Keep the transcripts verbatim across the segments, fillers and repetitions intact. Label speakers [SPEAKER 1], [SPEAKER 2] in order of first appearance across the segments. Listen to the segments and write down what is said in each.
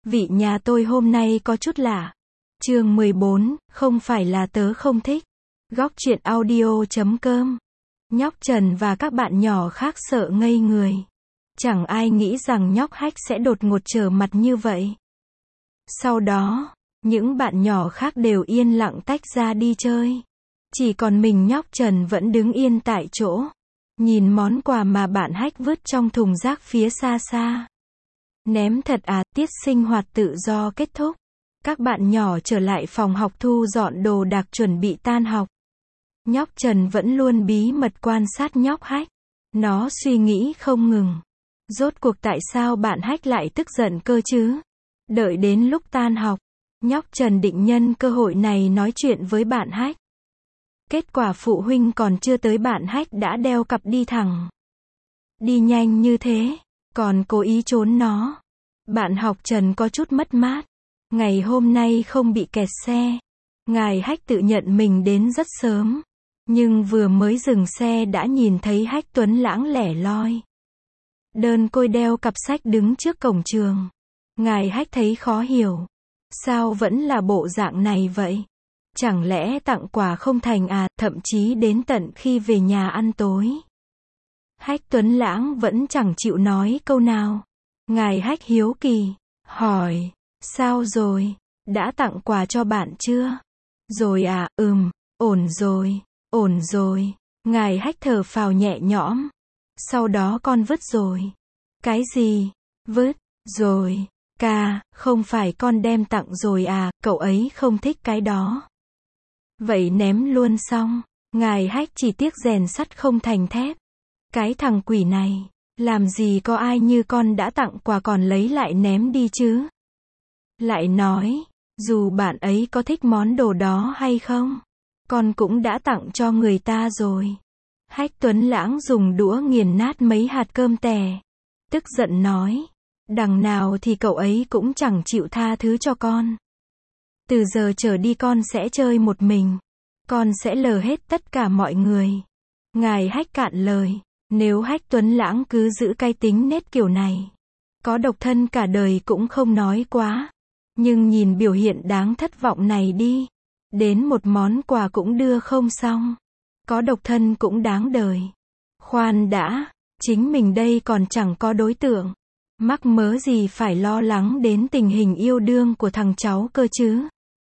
[SPEAKER 1] Vị nhà tôi hôm nay có chút lạ. Chương mười bốn, không phải là tớ không thích. Góc truyện audio chấm com. Nhóc Trần và các bạn nhỏ khác sợ ngây người. Chẳng ai nghĩ rằng nhóc Hách sẽ đột ngột trở mặt như vậy. Sau đó, những bạn nhỏ khác đều yên lặng tách ra đi chơi. Chỉ còn mình nhóc Trần vẫn đứng yên tại chỗ. Nhìn món quà mà bạn Hách vứt trong thùng rác phía xa xa. Ném thật à, tiết sinh hoạt tự do kết thúc. Các bạn nhỏ trở lại phòng học thu dọn đồ đạc chuẩn bị tan học. Nhóc Trần vẫn luôn bí mật quan sát nhóc Hách. Nó suy nghĩ không ngừng. Rốt cuộc tại sao bạn Hách lại tức giận cơ chứ? Đợi đến lúc tan học, nhóc Trần định nhân cơ hội này nói chuyện với bạn Hách. Kết quả phụ huynh còn chưa tới bạn Hách đã đeo cặp đi thẳng. Đi nhanh như thế, còn cố ý trốn nó. Bạn học Trần có chút mất mát. Ngày hôm nay không bị kẹt xe. Ngài Hách tự nhận mình đến rất sớm. Nhưng vừa mới dừng xe đã nhìn thấy Hách Tuấn Lãng lẻ loi. Đơn côi đeo cặp sách đứng trước cổng trường. Ngài Hách thấy khó hiểu. Sao vẫn là bộ dạng này vậy? Chẳng lẽ tặng quà không thành à, thậm chí đến tận khi về nhà ăn tối. Hách Tuấn Lãng vẫn chẳng chịu nói câu nào. Ngài Hách hiếu kỳ, hỏi, sao rồi, đã tặng quà cho bạn chưa? Rồi à, ừm, ổn rồi, ổn rồi. Ngài Hách thở phào nhẹ nhõm. Sau đó con vứt rồi. Cái gì? Vứt, rồi. Ca, không phải con đem tặng rồi à, cậu ấy không thích cái đó. Vậy ném luôn xong. Ngài Hách chỉ tiếc rèn sắt không thành thép. Cái thằng quỷ này, làm gì có ai như con đã tặng quà còn lấy lại ném đi chứ? Lại nói, dù bạn ấy có thích món đồ đó hay không, con cũng đã tặng cho người ta rồi. Hách Tuấn Lãng dùng đũa nghiền nát mấy hạt cơm tẻ. Tức giận nói, đằng nào thì cậu ấy cũng chẳng chịu tha thứ cho con. Từ giờ trở đi con sẽ chơi một mình. Con sẽ lờ hết tất cả mọi người. Ngài Hách cạn lời. Nếu Hách Tuấn Lãng cứ giữ cái tính nết kiểu này, có độc thân cả đời cũng không nói quá. Nhưng nhìn biểu hiện đáng thất vọng này đi. Đến một món quà cũng đưa không xong. Có độc thân cũng đáng đời. Khoan đã, chính mình đây còn chẳng có đối tượng. Mắc mớ gì phải lo lắng đến tình hình yêu đương của thằng cháu cơ chứ.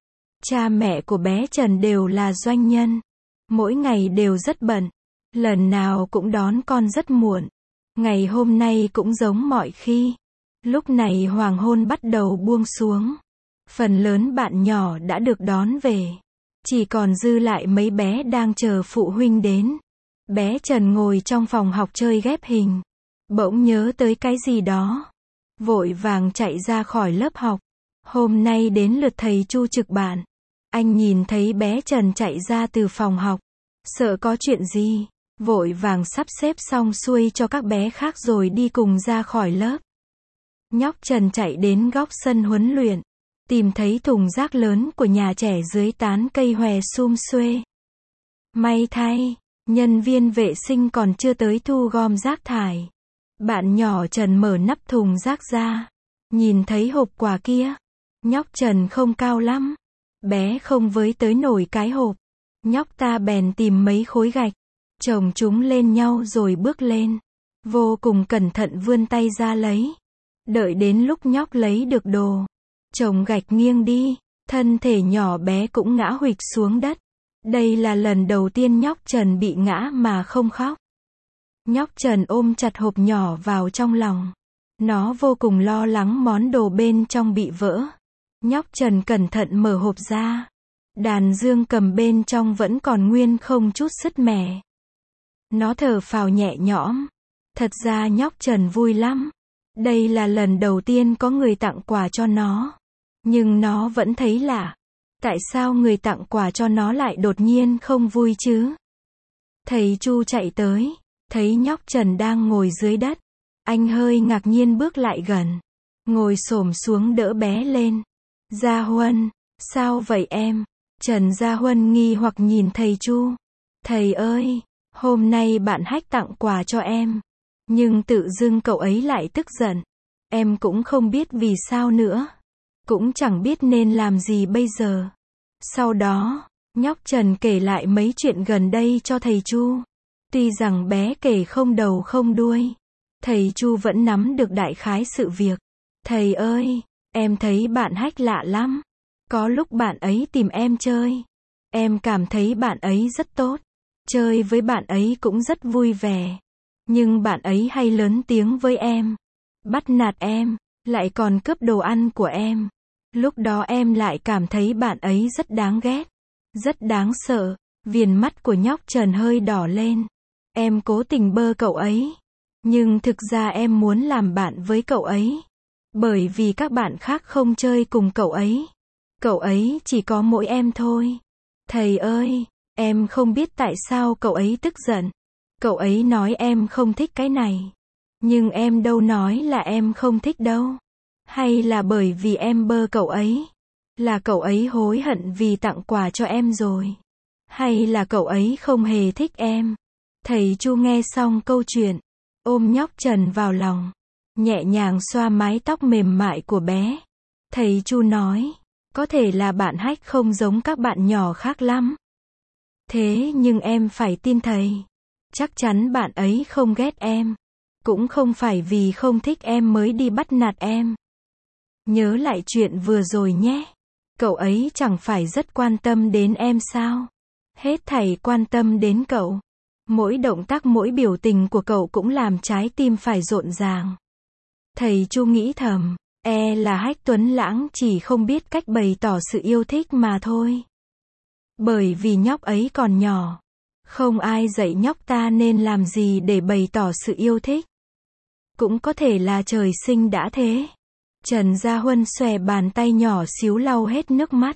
[SPEAKER 1] Cha mẹ của bé Trần đều là doanh nhân. Mỗi ngày đều rất bận. Lần nào cũng đón con rất muộn. Ngày hôm nay cũng giống mọi khi. Lúc này hoàng hôn bắt đầu buông xuống. Phần lớn bạn nhỏ đã được đón về. Chỉ còn dư lại mấy bé đang chờ phụ huynh đến. Bé Trần ngồi trong phòng học chơi ghép hình. Bỗng nhớ tới cái gì đó. Vội vàng chạy ra khỏi lớp học. Hôm nay đến lượt thầy Chu trực bạn. Anh nhìn thấy bé Trần chạy ra từ phòng học. Sợ có chuyện gì. Vội vàng sắp xếp xong xuôi cho các bé khác rồi đi cùng ra khỏi lớp. Nhóc Trần chạy đến góc sân huấn luyện. Tìm thấy thùng rác lớn của nhà trẻ dưới tán cây hòe sum xuê. May thay, nhân viên vệ sinh còn chưa tới thu gom rác thải. Bạn nhỏ Trần mở nắp thùng rác ra. Nhìn thấy hộp quà kia. Nhóc Trần không cao lắm. Bé không với tới nổi cái hộp. Nhóc ta bèn tìm mấy khối gạch. Chồng chúng lên nhau rồi bước lên. Vô cùng cẩn thận vươn tay ra lấy. Đợi đến lúc nhóc lấy được đồ. Chồng gạch nghiêng đi. Thân thể nhỏ bé cũng ngã huỵch xuống đất. Đây là lần đầu tiên nhóc Trần bị ngã mà không khóc. Nhóc Trần ôm chặt hộp nhỏ vào trong lòng. Nó vô cùng lo lắng món đồ bên trong bị vỡ. Nhóc Trần cẩn thận mở hộp ra. Đàn dương cầm bên trong vẫn còn nguyên không chút sứt mẻ. Nó thở phào nhẹ nhõm. Thật ra nhóc Trần vui lắm. Đây là lần đầu tiên có người tặng quà cho nó. Nhưng nó vẫn thấy lạ. Tại sao người tặng quà cho nó lại đột nhiên không vui chứ? Thầy Chu chạy tới. Thấy nhóc Trần đang ngồi dưới đất. Anh hơi ngạc nhiên bước lại gần. Ngồi xổm xuống đỡ bé lên. Gia Huân, sao vậy em? Trần Gia Huân nghi hoặc nhìn thầy Chu. Thầy ơi, hôm nay bạn Hách tặng quà cho em. Nhưng tự dưng cậu ấy lại tức giận. Em cũng không biết vì sao nữa. cũng chẳng biết nên làm gì bây giờ. Sau đó, nhóc Trần kể lại mấy chuyện gần đây cho thầy Chu. Tuy rằng bé kể không đầu không đuôi, thầy Chu vẫn nắm được đại khái sự việc. Thầy ơi, em thấy bạn Hách lạ lắm. Có lúc bạn ấy tìm em chơi. Em cảm thấy bạn ấy rất tốt. Chơi với bạn ấy cũng rất vui vẻ. Nhưng bạn ấy hay lớn tiếng với em. Bắt nạt em, lại còn cướp đồ ăn của em. Lúc đó em lại cảm thấy bạn ấy rất đáng ghét. Rất đáng sợ. Viền mắt của nhóc Trần hơi đỏ lên. Em cố tình bơ cậu ấy. Nhưng thực ra em muốn làm bạn với cậu ấy. Bởi vì các bạn khác không chơi cùng cậu ấy. Cậu ấy chỉ có mỗi em thôi. Thầy ơi, em không biết tại sao cậu ấy tức giận. Cậu ấy nói em không thích cái này. Nhưng em đâu nói là em không thích đâu. Hay là bởi vì em bơ cậu ấy? Là cậu ấy hối hận vì tặng quà cho em rồi? Hay là cậu ấy không hề thích em? Thầy Chu nghe xong câu chuyện, ôm nhóc Trần vào lòng, nhẹ nhàng xoa mái tóc mềm mại của bé. Thầy Chu nói, có thể là bạn Hách không giống các bạn nhỏ khác lắm. Thế nhưng em phải tin thầy. Chắc chắn bạn ấy không ghét em. Cũng không phải vì không thích em mới đi bắt nạt em. Nhớ lại chuyện vừa rồi nhé. Cậu ấy chẳng phải rất quan tâm đến em sao? Hết thảy quan tâm đến cậu. Mỗi động tác mỗi biểu tình của cậu cũng làm trái tim phải rộn ràng. Thầy Chu nghĩ thầm, e là Hách Tuấn Lãng chỉ không biết cách bày tỏ sự yêu thích mà thôi. Bởi vì nhóc ấy còn nhỏ. Không ai dạy nhóc ta nên làm gì để bày tỏ sự yêu thích. Cũng có thể là trời sinh đã thế. Trần Gia Huân xòe bàn tay nhỏ xíu lau hết nước mắt.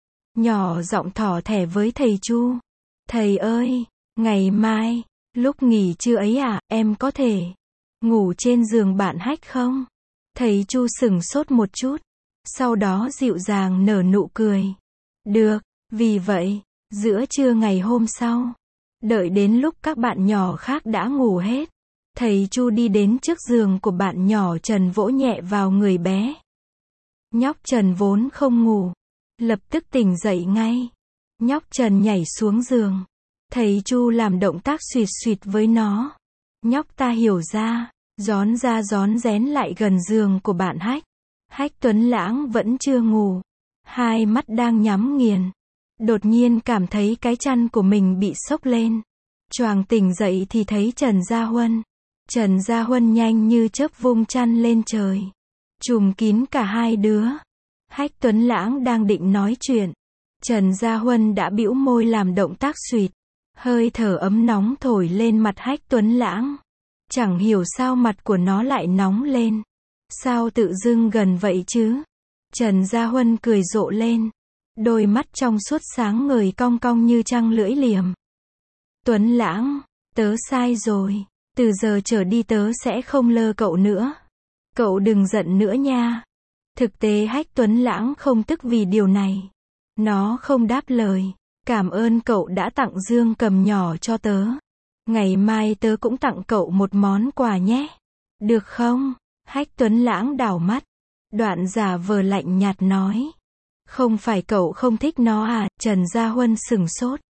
[SPEAKER 1] Nhỏ giọng thỏ thẻ với thầy Chu. Thầy ơi, ngày mai, lúc nghỉ trưa ấy à, em có thể ngủ trên giường bạn Hách không? Thầy Chu sửng sốt một chút. Sau đó dịu dàng nở nụ cười. Được, vì vậy, giữa trưa ngày hôm sau, đợi đến lúc các bạn nhỏ khác đã ngủ hết, thầy Chu đi đến trước giường của bạn nhỏ Trần vỗ nhẹ vào người bé. Nhóc Trần vốn không ngủ, lập tức tỉnh dậy ngay. Nhóc Trần nhảy xuống giường. Thầy Chu làm động tác xuyệt xuyệt với nó. Nhóc ta hiểu ra, rón ra rón rén lại gần giường của bạn Hách. Hách Tuấn Lãng vẫn chưa ngủ. Hai mắt đang nhắm nghiền. Đột nhiên cảm thấy cái chăn của mình bị xốc lên. Choàng tỉnh dậy thì thấy Trần Gia Huân. Trần Gia Huân nhanh như chớp vung chăn lên trời. Trùm kín cả hai đứa. Hách Tuấn Lãng đang định nói chuyện. Trần Gia Huân đã bĩu môi làm động tác xuyệt. Hơi thở ấm nóng thổi lên mặt Hách Tuấn Lãng. Chẳng hiểu sao mặt của nó lại nóng lên. Sao tự dưng gần vậy chứ? Trần Gia Huân cười rộ lên. Đôi mắt trong suốt sáng ngời cong cong như trăng lưỡi liềm. Tuấn Lãng, tớ sai rồi. Từ giờ trở đi tớ sẽ không lơ cậu nữa. Cậu đừng giận nữa nha. Thực tế Hách Tuấn Lãng không tức vì điều này. Nó không đáp lời. Cảm ơn cậu đã tặng dương cầm nhỏ cho tớ. Ngày mai tớ cũng tặng cậu một món quà nhé. Được không? Hách Tuấn Lãng đảo mắt. Đoạn giả vờ lạnh nhạt nói. Không phải cậu không thích nó à? Trần Gia Huân sửng sốt.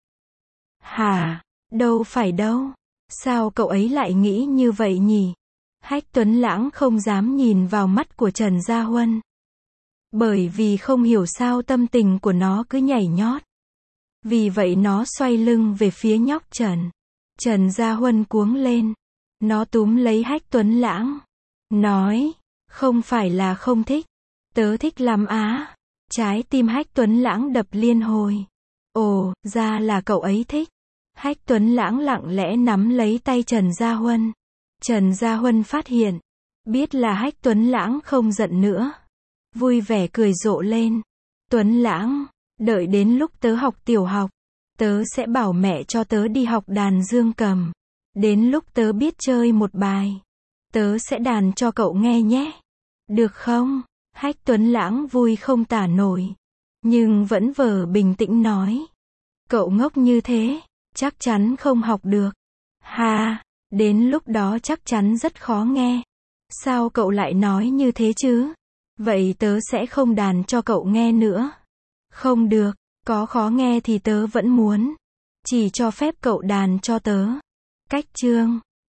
[SPEAKER 1] Hả? Đâu phải đâu. Sao cậu ấy lại nghĩ như vậy nhỉ? Hách Tuấn Lãng không dám nhìn vào mắt của Trần Gia Huân. Bởi vì không hiểu sao tâm tình của nó cứ nhảy nhót. Vì vậy nó xoay lưng về phía nhóc Trần. Trần Gia Huân cuống lên. Nó túm lấy Hách Tuấn Lãng. Nói, không phải là không thích. Tớ thích lắm á. Trái tim Hách Tuấn Lãng đập liên hồi. Ồ, ra là cậu ấy thích. Hách Tuấn Lãng lặng lẽ nắm lấy tay Trần Gia Huân. Trần Gia Huân phát hiện. Biết là Hách Tuấn Lãng không giận nữa. Vui vẻ cười rộ lên. Tuấn Lãng, đợi đến lúc tớ học tiểu học, tớ sẽ bảo mẹ cho tớ đi học đàn dương cầm. Đến lúc tớ biết chơi một bài, tớ sẽ đàn cho cậu nghe nhé. Được không? Hách Tuấn Lãng vui không tả nổi. Nhưng vẫn vờ bình tĩnh nói. Cậu ngốc như thế, chắc chắn không học được. Hà, đến lúc đó chắc chắn rất khó nghe. Sao cậu lại nói như thế chứ? Vậy tớ sẽ không đàn cho cậu nghe nữa. Không được, có khó nghe thì tớ vẫn muốn. Chỉ cho phép cậu đàn cho tớ. Cách chương